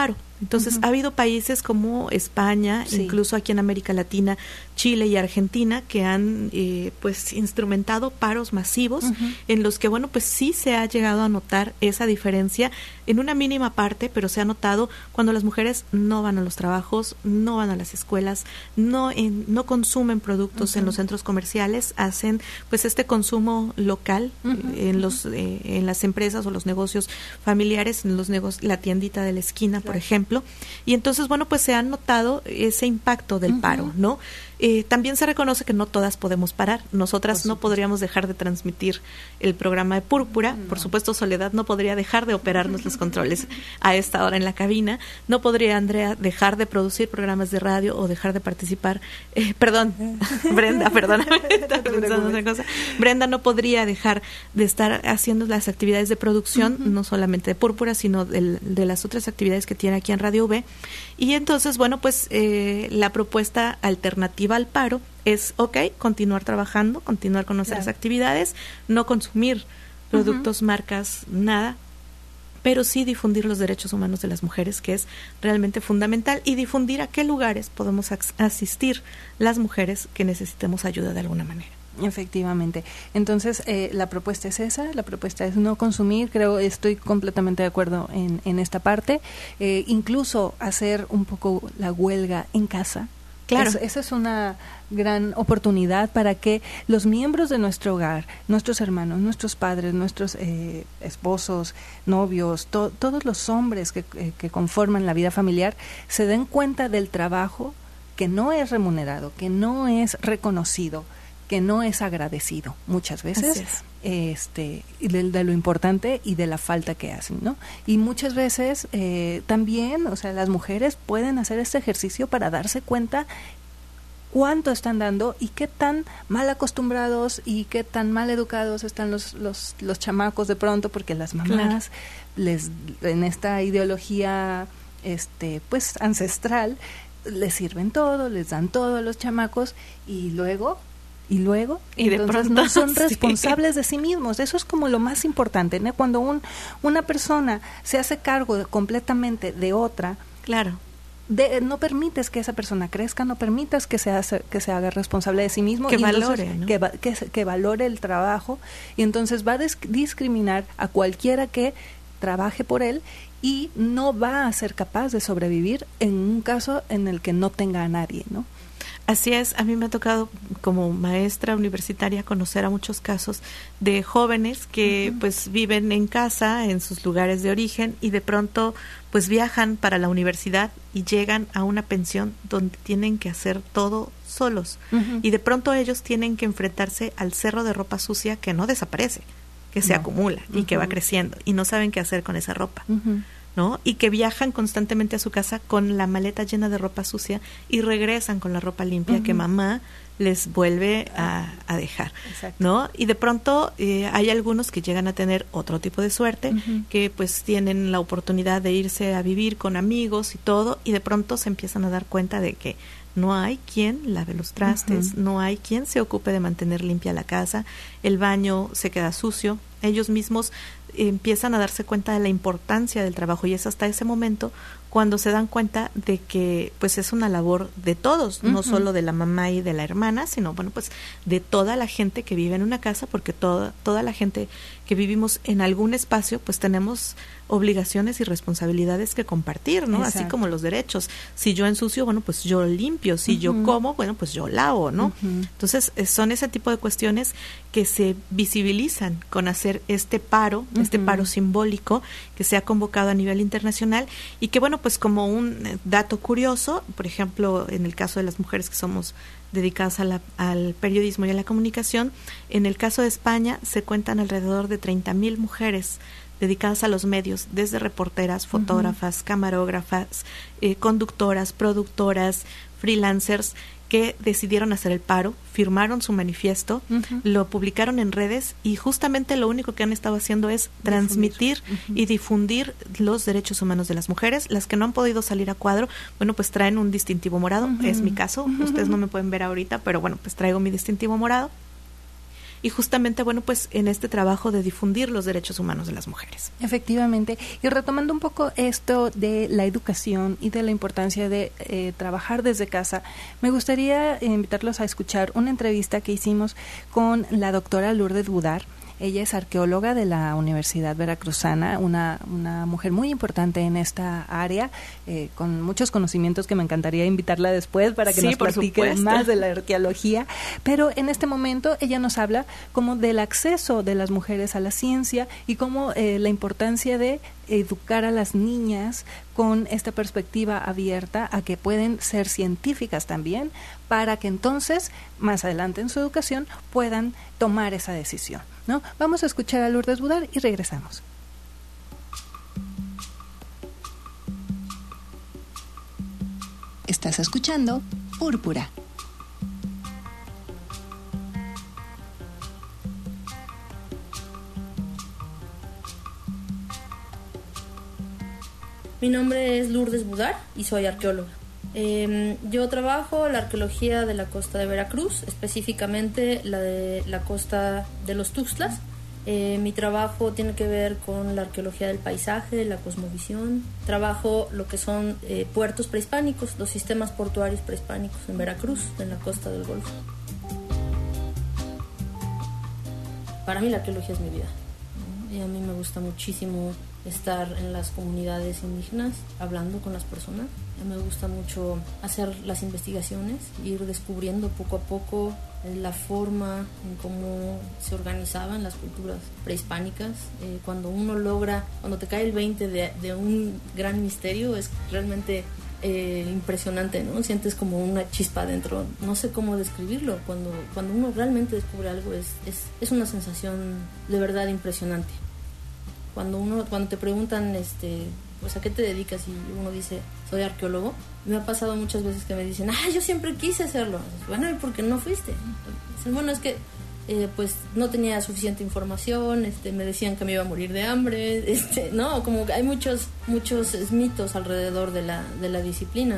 Entonces, uh-huh. ha habido países como España, sí. incluso aquí en América Latina, Chile y Argentina, que han eh, pues instrumentado paros masivos, uh-huh. en los que, bueno, pues sí se ha llegado a notar esa diferencia en una mínima parte, pero se ha notado cuando las mujeres no van a los trabajos, no van a las escuelas, no en, no consumen productos uh-huh. en los centros comerciales, hacen pues este consumo local uh-huh. eh, en los eh, en las empresas o los negocios familiares, en los negocios, la tiendita de la esquina, claro. por ejemplo, y entonces, bueno, pues se ha notado ese impacto del uh-huh. paro, ¿no? Eh, también se reconoce que no todas podemos parar. Nosotras no podríamos dejar de transmitir el programa de Púrpura. No. Por supuesto, Soledad no podría dejar de operarnos los controles a esta hora en la cabina. No podría Andrea dejar de producir programas de radio o dejar de participar. Eh, perdón, Brenda, perdóname. Estaba pensando una cosa. Brenda no podría dejar de estar haciendo las actividades de producción, uh-huh. no solamente de Púrpura, sino de, de las otras actividades que tiene aquí en Radio V. Y entonces, bueno, pues eh, la propuesta alternativa al paro es, ok, continuar trabajando, continuar con nuestras claro. actividades, no consumir productos, uh-huh. marcas, nada, pero sí difundir los derechos humanos de las mujeres, que es realmente fundamental, y difundir a qué lugares podemos as- asistir las mujeres que necesitemos ayuda de alguna manera. Efectivamente. Entonces, eh, la propuesta es esa, la propuesta es no consumir, creo, estoy completamente de acuerdo en, en esta parte, eh, incluso hacer un poco la huelga en casa. Claro. Es, esa es una gran oportunidad para que los miembros de nuestro hogar, nuestros hermanos, nuestros padres, nuestros eh, esposos, novios, to, todos los hombres que, eh, que conforman la vida familiar, se den cuenta del trabajo que no es remunerado, que no es reconocido, que no es agradecido muchas veces, es. este de, de lo importante y de la falta que hacen, ¿no? Y muchas veces eh, también, o sea, las mujeres pueden hacer este ejercicio para darse cuenta cuánto están dando y qué tan mal acostumbrados y qué tan mal educados están los los, los chamacos de pronto, porque las mamás claro. les en esta ideología este pues ancestral les sirven todo, les dan todo a los chamacos y luego Y luego, y de entonces pronto, no son sí. responsables de sí mismos. Eso es como lo más importante, ¿no? Cuando un, una persona se hace cargo de, completamente de otra, claro, de, no permites que esa persona crezca, no permitas que se, hace, que se haga responsable de sí mismo. Que y valore, entonces, ¿no? que, que, que valore el trabajo, y entonces va a des- discriminar a cualquiera que trabaje por él y no va a ser capaz de sobrevivir en un caso en el que no tenga a nadie, ¿no? Así es, a mí me ha tocado como maestra universitaria conocer a muchos casos de jóvenes que uh-huh. pues viven en casa, en sus lugares de origen, y de pronto pues viajan para la universidad y llegan a una pensión donde tienen que hacer todo solos. Uh-huh. Y de pronto ellos tienen que enfrentarse al cerro de ropa sucia que no desaparece, que se no. acumula y uh-huh. que va creciendo, y no saben qué hacer con esa ropa. Uh-huh. ¿no? Y que viajan constantemente a su casa con la maleta llena de ropa sucia y regresan con la ropa limpia uh-huh. que mamá les vuelve a, a dejar, Exacto. ¿no? Y de pronto eh, hay algunos que llegan a tener otro tipo de suerte, uh-huh. que pues tienen la oportunidad de irse a vivir con amigos y todo, y de pronto se empiezan a dar cuenta de que no hay quien lave los trastes, uh-huh. no hay quien se ocupe de mantener limpia la casa, el baño se queda sucio, ellos mismos empiezan a darse cuenta de la importancia del trabajo, y es hasta ese momento cuando se dan cuenta de que pues es una labor de todos, uh-huh. no solo de la mamá y de la hermana, sino bueno pues de toda la gente que vive en una casa, porque toda toda la gente que vivimos en algún espacio pues tenemos obligaciones y responsabilidades que compartir, ¿no? Exacto. Así como los derechos. Si yo ensucio, bueno, pues yo limpio. Si uh-huh. yo como, bueno, pues yo lavo, ¿no? Uh-huh. Entonces, son ese tipo de cuestiones que se visibilizan con hacer este paro, uh-huh. este paro simbólico que se ha convocado a nivel internacional, y que, bueno, pues como un dato curioso, por ejemplo, en el caso de las mujeres que somos dedicadas a la, al periodismo y a la comunicación, en el caso de España se cuentan alrededor de treinta mil mujeres dedicadas a los medios, desde reporteras, fotógrafas, uh-huh. camarógrafas, eh, conductoras, productoras, freelancers, que decidieron hacer el paro, firmaron su manifiesto, uh-huh. lo publicaron en redes, y justamente lo único que han estado haciendo es transmitir uh-huh. y difundir los derechos humanos de las mujeres. Las que no han podido salir a cuadro, bueno, pues traen un distintivo morado, uh-huh. es mi caso, uh-huh. ustedes no me pueden ver ahorita, pero bueno, pues traigo mi distintivo morado. y justamente, bueno, pues en este trabajo de difundir los derechos humanos de las mujeres. Efectivamente. Y retomando un poco esto de la educación y de la importancia de eh, trabajar desde casa, me gustaría eh, invitarlos a escuchar una entrevista que hicimos con la doctora Lourdes Budar. Ella es arqueóloga de la Universidad Veracruzana, una, una mujer muy importante en esta área, eh, con muchos conocimientos que me encantaría invitarla después para que sí, nos platique supuesto. más de la arqueología. Pero en este momento ella nos habla como del acceso de las mujeres a la ciencia y como eh, la importancia de educar a las niñas con esta perspectiva abierta a que pueden ser científicas también, para que entonces, más adelante en su educación, puedan tomar esa decisión, ¿no? Vamos a escuchar a Lourdes Budar y regresamos. Estás escuchando Púrpura. Mi nombre es Lourdes Budar y soy arqueóloga. Eh, yo trabajo la arqueología de la costa de Veracruz, específicamente la de la costa de los Tuxtlas. Eh, mi trabajo tiene que ver con la arqueología del paisaje, la cosmovisión. Trabajo lo que son eh, puertos prehispánicos, los sistemas portuarios prehispánicos en Veracruz, en la costa del Golfo. Para mí la arqueología es mi vida, ¿no? Y a mí me gusta muchísimo estar en las comunidades indígenas, hablando con las personas. Me gusta mucho hacer las investigaciones, ir descubriendo poco a poco la forma en cómo se organizaban las culturas prehispánicas. Eh, cuando uno logra, cuando te cae el veinte de, de un gran misterio, es realmente eh, impresionante, ¿no? Sientes como una chispa adentro. No sé cómo describirlo. Cuando, cuando uno realmente descubre algo, es, es, es una sensación de verdad impresionante. Cuando uno, cuando te preguntan, este, pues a qué te dedicas, y uno dice, soy arqueólogo, me ha pasado muchas veces que me dicen, ah, yo siempre quise hacerlo. Bueno, ¿y por qué no fuiste? Dicen, bueno, es que eh, pues no tenía suficiente información, este, me decían que me iba a morir de hambre, este, no, como que hay muchos, muchos mitos alrededor de la, de la disciplina.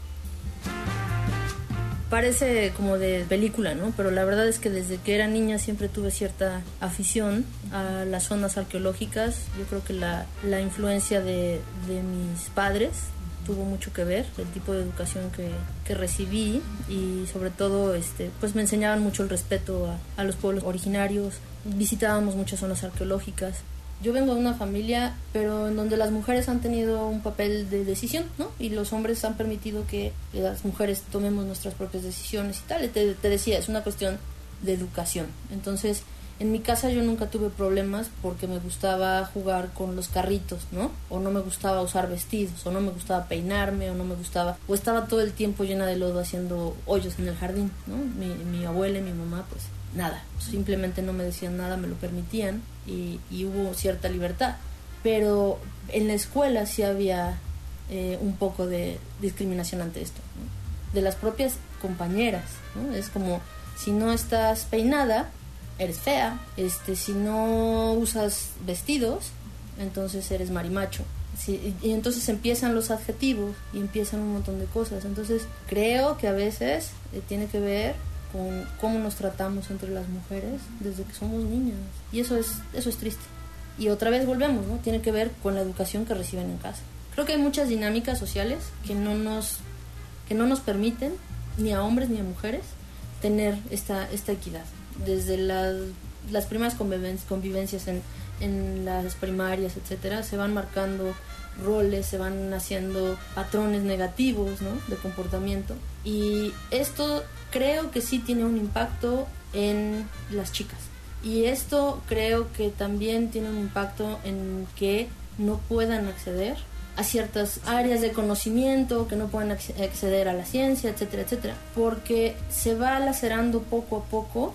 Parece como de película, ¿no? Pero la verdad es que desde que era niña siempre tuve cierta afición a las zonas arqueológicas. Yo creo que la, la influencia de, de mis padres tuvo mucho que ver, el tipo de educación que, que recibí, y sobre todo este, pues me enseñaban mucho el respeto a, a los pueblos originarios. Visitábamos muchas zonas arqueológicas. Yo vengo de una familia, pero en donde las mujeres han tenido un papel de decisión, ¿no? Y los hombres han permitido que las mujeres tomemos nuestras propias decisiones y tal. Te, te decía, es una cuestión de educación. Entonces, en mi casa yo nunca tuve problemas porque me gustaba jugar con los carritos, ¿no? O no me gustaba usar vestidos, o no me gustaba peinarme, o no me gustaba... O estaba todo el tiempo llena de lodo haciendo hoyos en el jardín, ¿no? Mi, mi abuela y mi mamá, pues... nada, simplemente no me decían nada, me lo permitían y, y hubo cierta libertad. Pero en la escuela sí había eh, un poco de discriminación ante esto, ¿no? De las propias compañeras, ¿no? Es como, si no estás peinada, eres fea, este, si no usas vestidos, entonces eres marimacho. Sí, y entonces empiezan los adjetivos y empiezan un montón de cosas. Entonces creo que a veces eh, tiene que ver con cómo nos tratamos entre las mujeres desde que somos niñas, y eso es eso es triste. Y otra vez volvemos, ¿no? Tiene que ver con la educación que reciben en casa. Creo que hay muchas dinámicas sociales que no nos que no nos permiten ni a hombres ni a mujeres tener esta esta equidad. Desde las las primeras convivencias, convivencias en en las primarias, etcétera, se van marcando roles, se van haciendo patrones negativos, ¿no? De comportamiento, y esto creo que sí tiene un impacto en las chicas, y esto creo que también tiene un impacto en que no puedan acceder a ciertas áreas de conocimiento, que no puedan acceder a la ciencia, etcétera, etcétera, porque se va lacerando poco a poco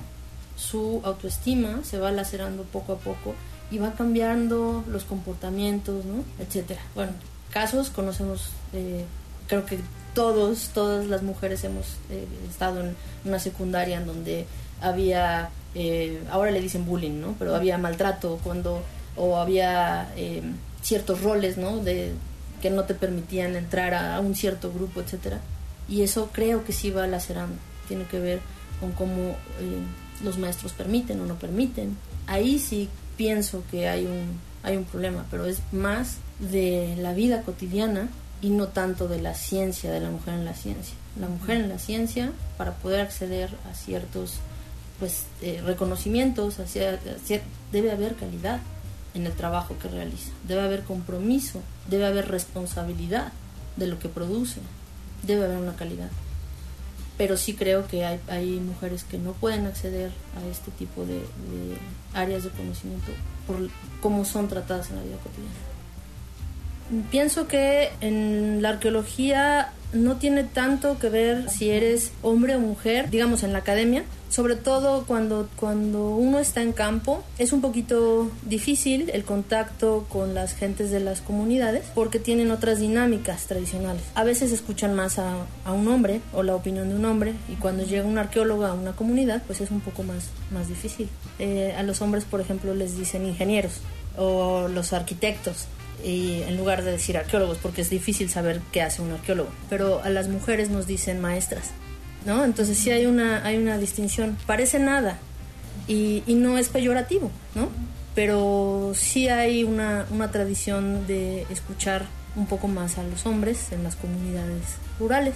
su autoestima, se va lacerando poco a poco y va cambiando los comportamientos, ¿no? Etcétera. Bueno, casos conocemos, eh, creo que todos, todas las mujeres hemos eh, estado en una secundaria en donde había, eh, ahora le dicen bullying, ¿no? Pero había maltrato cuando, o había eh, ciertos roles, ¿no? De que no te permitían entrar a, a un cierto grupo, etcétera. Y eso creo que sí va lacerando, tiene que ver con cómo eh, los maestros permiten o no permiten. Ahí sí pienso que hay un, hay un problema, pero es más de la vida cotidiana y no tanto de la ciencia, de la mujer en la ciencia. La mujer en la ciencia, para poder acceder a ciertos pues eh, reconocimientos, hacia, hacia, debe haber calidad en el trabajo que realiza, debe haber compromiso, debe haber responsabilidad de lo que produce, debe haber una calidad. Pero sí creo que hay, hay mujeres que no pueden acceder a este tipo de, de áreas de conocimiento por cómo son tratadas en la vida cotidiana. Pienso que en la arqueología no tiene tanto que ver si eres hombre o mujer, digamos en la academia, sobre todo cuando, cuando uno está en campo. Es un poquito difícil el contacto con las gentes de las comunidades porque tienen otras dinámicas tradicionales. A veces escuchan más a, a un hombre o la opinión de un hombre, y cuando llega un arqueólogo a una comunidad pues es un poco más, más difícil. Eh, a los hombres, por ejemplo, les dicen ingenieros o los arquitectos, y en lugar de decir arqueólogos, porque es difícil saber qué hace un arqueólogo. Pero a las mujeres nos dicen maestras, ¿no? Entonces sí hay una, hay una distinción. Parece nada y, y no es peyorativo, ¿no? Pero sí hay una, una tradición de escuchar un poco más a los hombres en las comunidades rurales.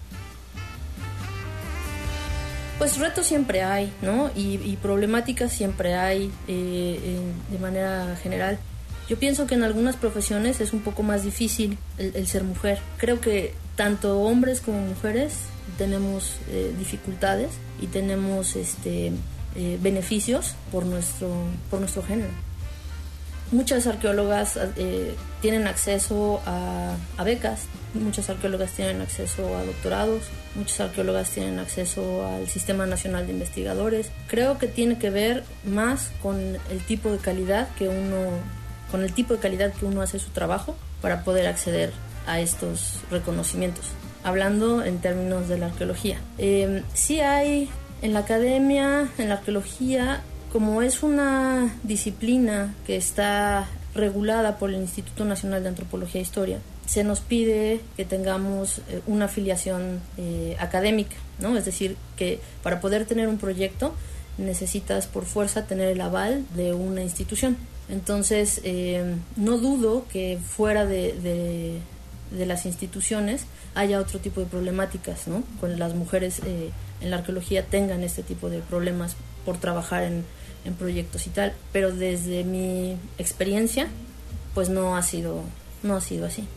Pues retos siempre hay, ¿no? Y, y problemáticas siempre hay eh, eh, de manera general. Yo pienso que en algunas profesiones es un poco más difícil el, el ser mujer. Creo que tanto hombres como mujeres tenemos eh, dificultades y tenemos este, eh, beneficios por nuestro, por nuestro género. Muchas arqueólogas eh, tienen acceso a, a becas, muchas arqueólogas tienen acceso a doctorados, muchas arqueólogas tienen acceso al Sistema Nacional de Investigadores. Creo que tiene que ver más con el tipo de calidad que uno... con el tipo de calidad que uno hace su trabajo para poder acceder a estos reconocimientos, hablando en términos de la arqueología. Eh, sí hay en la academia, en la arqueología, como es una disciplina que está regulada por el Instituto Nacional de Antropología e Historia, se nos pide que tengamos eh, una afiliación eh, académica, ¿no? Es decir, que para poder tener un proyecto necesitas por fuerza tener el aval de una institución. Entonces, eh, no dudo que fuera de, de, de las instituciones haya otro tipo de problemáticas, ¿no? Con las mujeres eh, en la arqueología tengan este tipo de problemas por trabajar en, en proyectos y tal, pero desde mi experiencia, pues no ha sido, no ha sido así.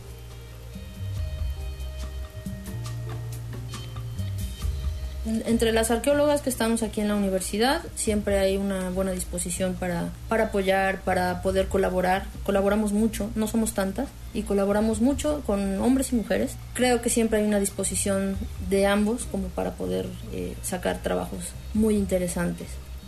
Entre las arqueólogas que estamos aquí en la universidad siempre hay una buena disposición para, para apoyar, para poder colaborar. Colaboramos mucho, no somos tantas, y colaboramos mucho con hombres y mujeres. Creo que siempre hay una disposición de ambos como para poder eh, sacar trabajos muy interesantes.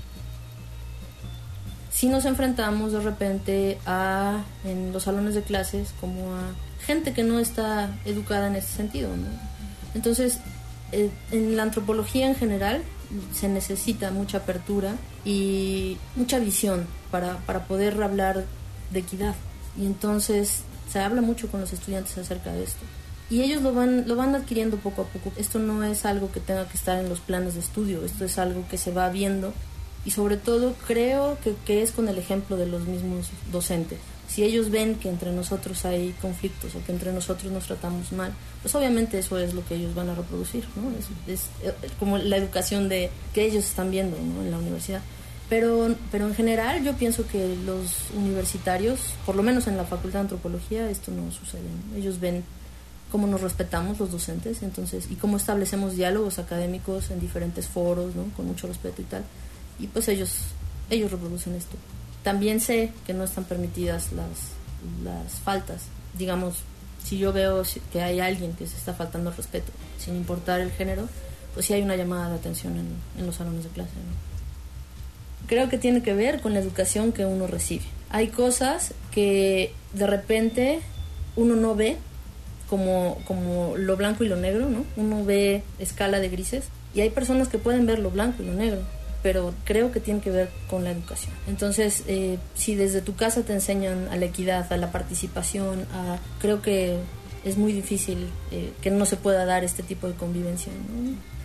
Si nos enfrentamos de repente a, en los salones de clases, como a gente que no está educada en este sentido, ¿no? Entonces, en la antropología en general se necesita mucha apertura y mucha visión para, para poder hablar de equidad, y entonces se habla mucho con los estudiantes acerca de esto y ellos lo van, lo van adquiriendo poco a poco. Esto no es algo que tenga que estar en los planes de estudio, esto es algo que se va viendo, y sobre todo creo que, que es con el ejemplo de los mismos docentes. Si ellos ven que entre nosotros hay conflictos o que entre nosotros nos tratamos mal, pues obviamente eso es lo que ellos van a reproducir, ¿no? Es, es como la educación de que ellos están viendo, ¿no? En la universidad. Pero, pero en general yo pienso que los universitarios, por lo menos en la Facultad de Antropología, esto no sucede, ¿no? Ellos ven cómo nos respetamos los docentes, entonces, y cómo establecemos diálogos académicos en diferentes foros, ¿no? Con mucho respeto y tal, y pues ellos, ellos reproducen esto. También sé que no están permitidas las, las faltas. Digamos, si yo veo que hay alguien que se está faltando al respeto, sin importar el género, pues sí hay una llamada de atención en, en los salones de clase, ¿no? Creo que tiene que ver con la educación que uno recibe. Hay cosas que de repente uno no ve, como, como lo blanco y lo negro, ¿no? Uno ve escala de grises, y hay personas que pueden ver lo blanco y lo negro, pero creo que tiene que ver con la educación. Entonces, eh, si desde tu casa te enseñan a la equidad, a la participación, a, creo que es muy difícil eh, que no se pueda dar este tipo de convivencia, ¿no?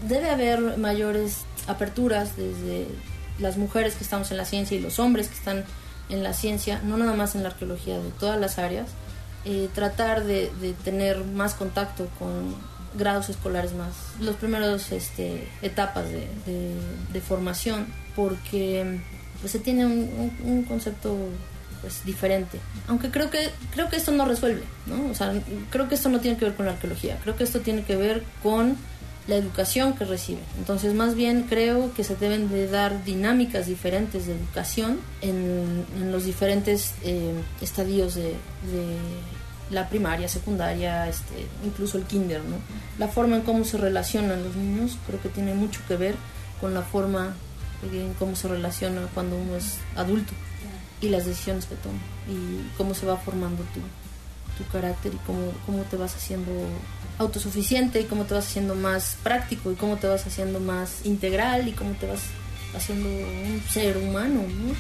debe haber mayores aperturas desde las mujeres que estamos en la ciencia y los hombres que están en la ciencia, no nada más en la arqueología, de todas las áreas, eh, tratar de, de tener más contacto con grados escolares más, los primeros este, etapas de, de, de formación, porque pues, se tiene un, un, un concepto pues diferente, aunque creo que creo que esto no resuelve, ¿no? O sea, creo que esto no tiene que ver con la arqueología, creo que esto tiene que ver con la educación que reciben. Entonces, más bien creo que se deben de dar dinámicas diferentes de educación en, en los diferentes eh, estadios de, de la primaria, secundaria, este, incluso el kinder, ¿no? La forma en cómo se relacionan los niños creo que tiene mucho que ver con la forma en cómo se relaciona cuando uno es adulto y las decisiones que toma y cómo se va formando tu, tu carácter y cómo, cómo te vas haciendo autosuficiente y cómo te vas haciendo más práctico y cómo te vas haciendo más integral y cómo te vas haciendo un ser humano, ¿no?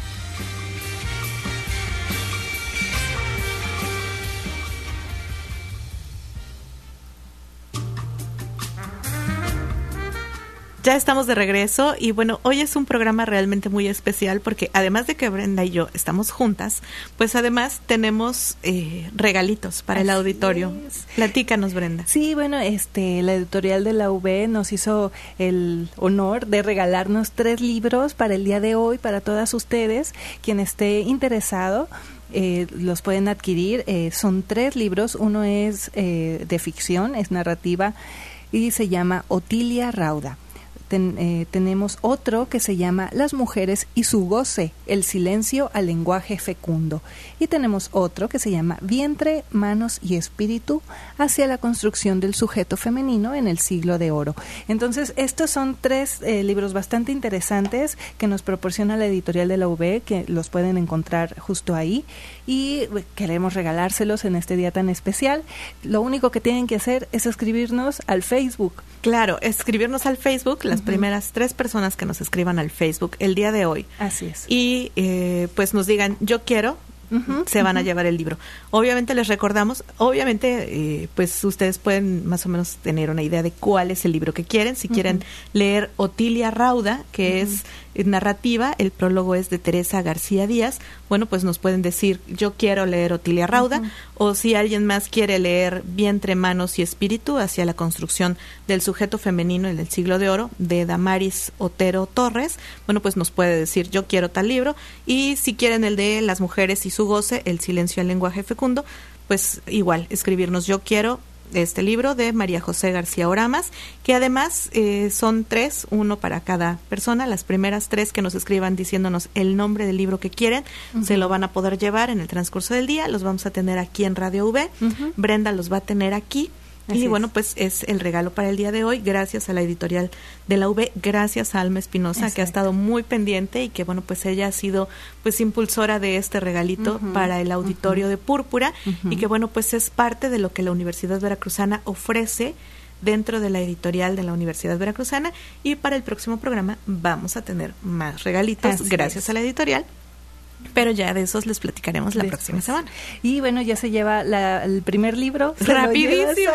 Ya estamos de regreso y bueno, hoy es un programa realmente muy especial porque además de que Brenda y yo estamos juntas, pues además tenemos eh, regalitos para Así el auditorio. Es. Platícanos, Brenda. Sí, bueno, este, la editorial de la U B nos hizo el honor de regalarnos tres libros para el día de hoy, para todas ustedes, quien esté interesado. Eh, los pueden adquirir, eh, son tres libros, uno es eh, de ficción, es narrativa y se llama Otilia Rauda. Ten, eh, tenemos otro que se llama Las mujeres y su goce, el silencio al lenguaje fecundo. Y tenemos otro que se llama Vientre, manos y espíritu hacia la construcción del sujeto femenino en el siglo de oro. Entonces, estos son tres eh, libros bastante interesantes que nos proporciona la editorial de la U B, que los pueden encontrar justo ahí. Y queremos regalárselos en este día tan especial. Lo único que tienen que hacer es escribirnos al Facebook. Claro, escribirnos al Facebook, las uh-huh. primeras tres personas que nos escriban al Facebook el día de hoy. Así es. Y eh, pues nos digan, yo quiero, uh-huh, se van uh-huh. a llevar el libro. Obviamente les recordamos, obviamente eh, pues ustedes pueden más o menos tener una idea de cuál es el libro que quieren. Si uh-huh. quieren leer Otilia Rauda, que uh-huh. es narrativa, el prólogo es de Teresa García Díaz, bueno, pues nos pueden decir, yo quiero leer Otilia Rauda, uh-huh. o si alguien más quiere leer Vientre, manos y espíritu hacia la construcción del sujeto femenino en el siglo de oro, de Damaris Otero Torres, bueno, pues nos puede decir, yo quiero tal libro, y si quieren el de Las mujeres y su goce, el silencio al lenguaje fecundo, pues igual, escribirnos, yo quiero este libro de María José García Oramas, que además eh, son tres, uno para cada persona. Las primeras tres que nos escriban diciéndonos el nombre del libro que quieren, uh-huh. se lo van a poder llevar en el transcurso del día. Los vamos a tener aquí en Radio V. Uh-huh. Brenda los va a tener aquí. Así y bueno, pues es el regalo para el día de hoy, gracias a la editorial de la U B, gracias a Alma Espinosa, Exacto. que ha estado muy pendiente y que bueno, pues ella ha sido pues impulsora de este regalito uh-huh. para el auditorio uh-huh. de Púrpura uh-huh. y que bueno, pues es parte de lo que la Universidad Veracruzana ofrece dentro de la editorial de la Universidad Veracruzana, y para el próximo programa vamos a tener más regalitos Así gracias es. a la editorial. Pero ya de esos les platicaremos la Después. próxima semana. Y bueno, ya se lleva la, el primer libro. ¡Rapidísimo!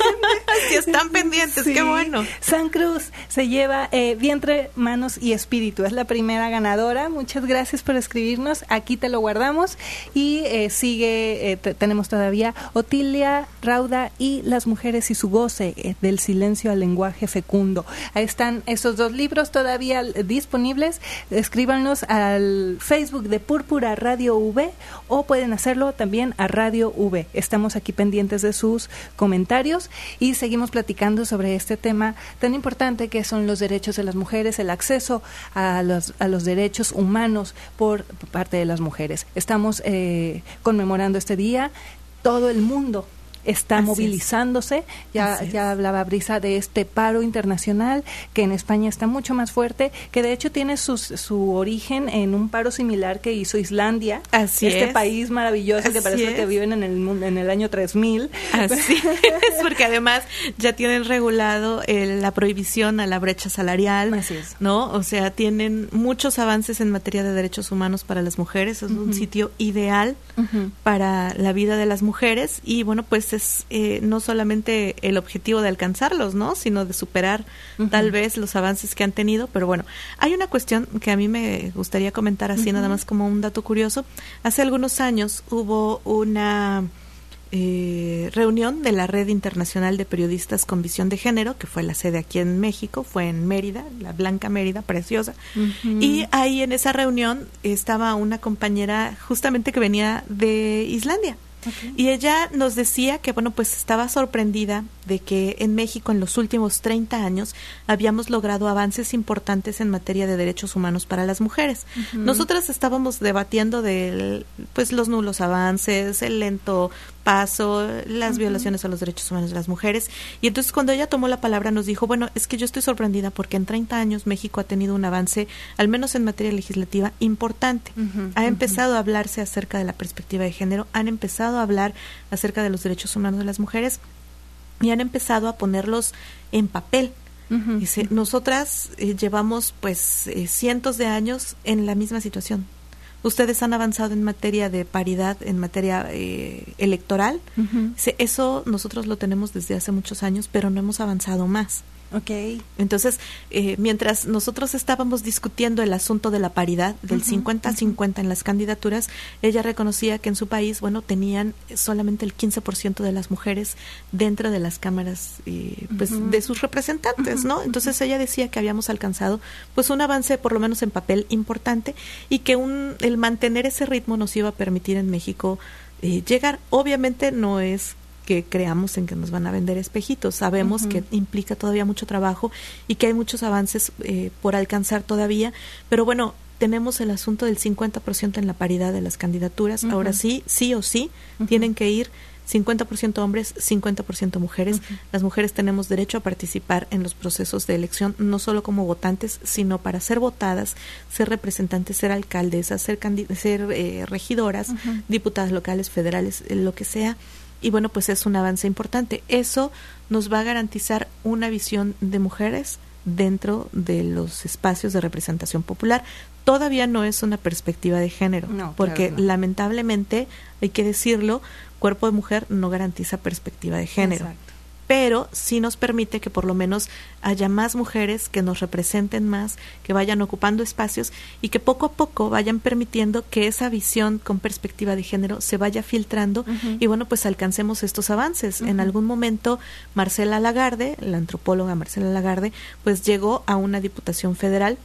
Si están pendientes, sí. ¡Qué bueno! San Cruz se lleva eh, Vientre, manos y espíritu. Es la primera ganadora. Muchas gracias por escribirnos. Aquí te lo guardamos. Y eh, sigue, eh, t- tenemos todavía Otilia Rauda y Las mujeres y su goce, eh, del silencio al lenguaje fecundo. Ahí están esos dos libros todavía disponibles. Escríbanos al Facebook de Púrpura Radio V o pueden hacerlo también a Radio V. Estamos aquí pendientes de sus comentarios y seguimos platicando sobre este tema tan importante que son los derechos de las mujeres, el acceso a los, a los derechos humanos por parte de las mujeres. Estamos eh, conmemorando este día, todo el mundo está Así movilizándose, es. ya ya hablaba Brisa de este paro internacional que en España está mucho más fuerte, que de hecho tiene su, su origen en un paro similar que hizo Islandia, Así este es. país maravilloso Así que parece es. que viven en el en el año tres mil. Así es, porque además ya tienen regulado el, la prohibición a la brecha salarial, Así es. ¿no? O sea, tienen muchos avances en materia de derechos humanos para las mujeres, es uh-huh. un sitio ideal uh-huh. para la vida de las mujeres y bueno, pues pues es eh, no solamente el objetivo de alcanzarlos, ¿no? Sino de superar uh-huh. tal vez los avances que han tenido. Pero bueno, hay una cuestión que a mí me gustaría comentar así, uh-huh. nada más como un dato curioso. Hace algunos años hubo una eh, reunión de la Red Internacional de Periodistas con Visión de Género, que fue la sede aquí en México, fue en Mérida, la Blanca Mérida, preciosa. Uh-huh. Y ahí en esa reunión estaba una compañera justamente que venía de Islandia. Okay. Y ella nos decía que, bueno, pues estaba sorprendida de que en México en los últimos treinta años habíamos logrado avances importantes en materia de derechos humanos para las mujeres. Uh-huh. Nosotras estábamos debatiendo de, pues, los nulos avances, el lento paso, las uh-huh. violaciones a los derechos humanos de las mujeres. Y entonces cuando ella tomó la palabra nos dijo, bueno, es que yo estoy sorprendida porque en treinta años México ha tenido un avance, al menos en materia legislativa, importante. Uh-huh. Ha empezado uh-huh. a hablarse acerca de la perspectiva de género, han empezado a hablar acerca de los derechos humanos de las mujeres y han empezado a ponerlos en papel. Uh-huh. Dice, nosotras eh, llevamos pues eh, cientos de años en la misma situación. Ustedes han avanzado en materia de paridad, en materia eh, electoral. Uh-huh. Dice, eso nosotros lo tenemos desde hace muchos años, pero no hemos avanzado más. Okay. Entonces, eh, mientras nosotros estábamos discutiendo el asunto de la paridad, del uh-huh, cincuenta a cincuenta uh-huh. en las candidaturas, ella reconocía que en su país, bueno, tenían solamente el quince por ciento de las mujeres dentro de las cámaras eh, pues uh-huh. de sus representantes, uh-huh, ¿no? Entonces uh-huh. ella decía que habíamos alcanzado pues un avance, por lo menos en papel, importante, y que un el mantener ese ritmo nos iba a permitir en México eh, llegar. Obviamente no es que creamos en que nos van a vender espejitos. Sabemos uh-huh. que implica todavía mucho trabajo y que hay muchos avances eh, por alcanzar todavía, pero bueno, tenemos el asunto del cincuenta por ciento en la paridad de las candidaturas. Uh-huh. Ahora sí, sí o sí, uh-huh. tienen que ir cincuenta por ciento hombres, cincuenta por ciento mujeres. Uh-huh. Las mujeres tenemos derecho a participar en los procesos de elección, no solo como votantes, sino para ser votadas, ser representantes, ser alcaldesas, ser, candid- ser eh, regidoras, uh-huh. diputadas locales, federales, eh, lo que sea. Y bueno, pues es un avance importante. Eso nos va a garantizar una visión de mujeres dentro de los espacios de representación popular. Todavía no es una perspectiva de género, no, porque claro, no. lamentablemente, hay que decirlo, cuerpo de mujer no garantiza perspectiva de género. Exacto. Pero sí nos permite que por lo menos haya más mujeres que nos representen más, que vayan ocupando espacios y que poco a poco vayan permitiendo que esa visión con perspectiva de género se vaya filtrando uh-huh. y bueno, pues alcancemos estos avances. Uh-huh. En algún momento Marcela Lagarde, la antropóloga Marcela Lagarde, pues llegó a una diputación federal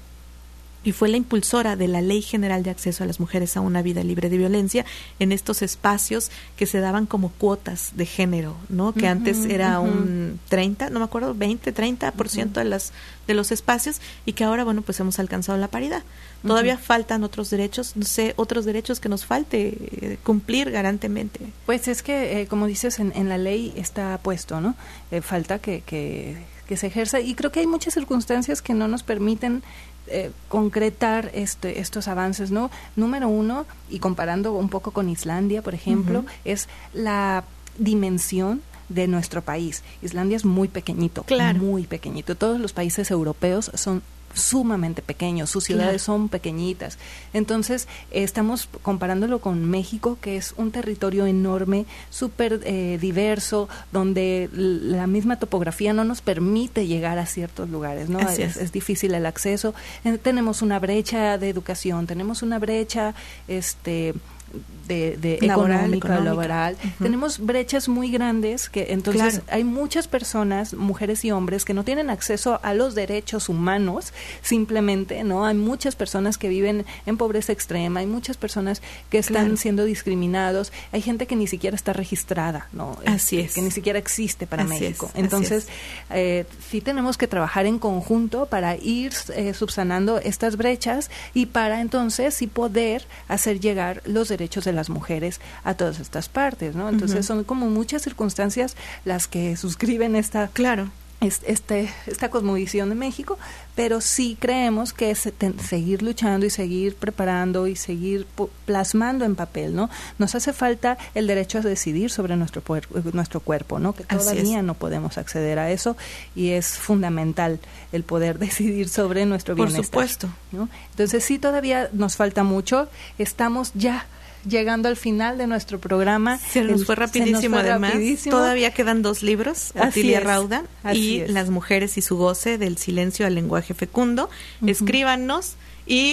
y fue la impulsora de la Ley General de Acceso a las Mujeres a una Vida Libre de Violencia en estos espacios que se daban como cuotas de género, ¿no? Que uh-huh, antes era uh-huh. un treinta, no me acuerdo, veinte, treinta por ciento uh-huh. de las de los espacios y que ahora, bueno, pues hemos alcanzado la paridad. Todavía uh-huh. faltan otros derechos, no sé, otros derechos que nos falte eh, cumplir garantemente. Pues es que, eh, como dices, en, en la ley está puesto, ¿no? Eh, falta que, que, que se ejerza y creo que hay muchas circunstancias que no nos permiten Eh, concretar este, estos avances, ¿no? Número uno, y comparando un poco con Islandia, por ejemplo, uh-huh. es la dimensión de nuestro país. Islandia es muy pequeñito, claro. muy pequeñito. Todos los países europeos son sumamente pequeños, sus ciudades claro. son pequeñitas. Entonces, eh, estamos comparándolo con México, que es un territorio enorme, súper eh, diverso, donde l- la misma topografía no nos permite llegar a ciertos lugares, ¿no? Es, es. es difícil el acceso. Eh, tenemos una brecha de educación, tenemos una brecha este de, de laboral, económica, económica. laboral. Uh-huh. Tenemos brechas muy grandes que entonces claro. hay muchas personas, mujeres y hombres, que no tienen acceso a los derechos humanos, simplemente, ¿no? Hay muchas personas que viven en pobreza extrema, hay muchas personas que están claro. siendo discriminados, hay gente que ni siquiera está registrada, ¿no? Así es. es. Que ni siquiera existe para Así México. Es. Entonces, eh, sí tenemos que trabajar en conjunto para ir eh, subsanando estas brechas y para entonces sí poder hacer llegar los derechos de las mujeres a todas estas partes, ¿no? Entonces uh-huh. son como muchas circunstancias las que suscriben esta claro este esta cosmovisión de México, pero sí creemos que es te, seguir luchando y seguir preparando y seguir po- plasmando en papel, ¿no? Nos hace falta el derecho a decidir sobre nuestro puer- nuestro cuerpo, ¿no? Que todavía no podemos acceder a eso y es fundamental el poder decidir sobre nuestro bienestar. Por supuesto, ¿no? Entonces sí todavía nos falta mucho, estamos ya llegando al final de nuestro programa. Se nos El, fue rapidísimo, se nos fue además. Rapidísimo. Todavía quedan dos libros, Otilia Rauda y es. Las mujeres y su goce, del silencio al lenguaje fecundo. Uh-huh. Escríbanos y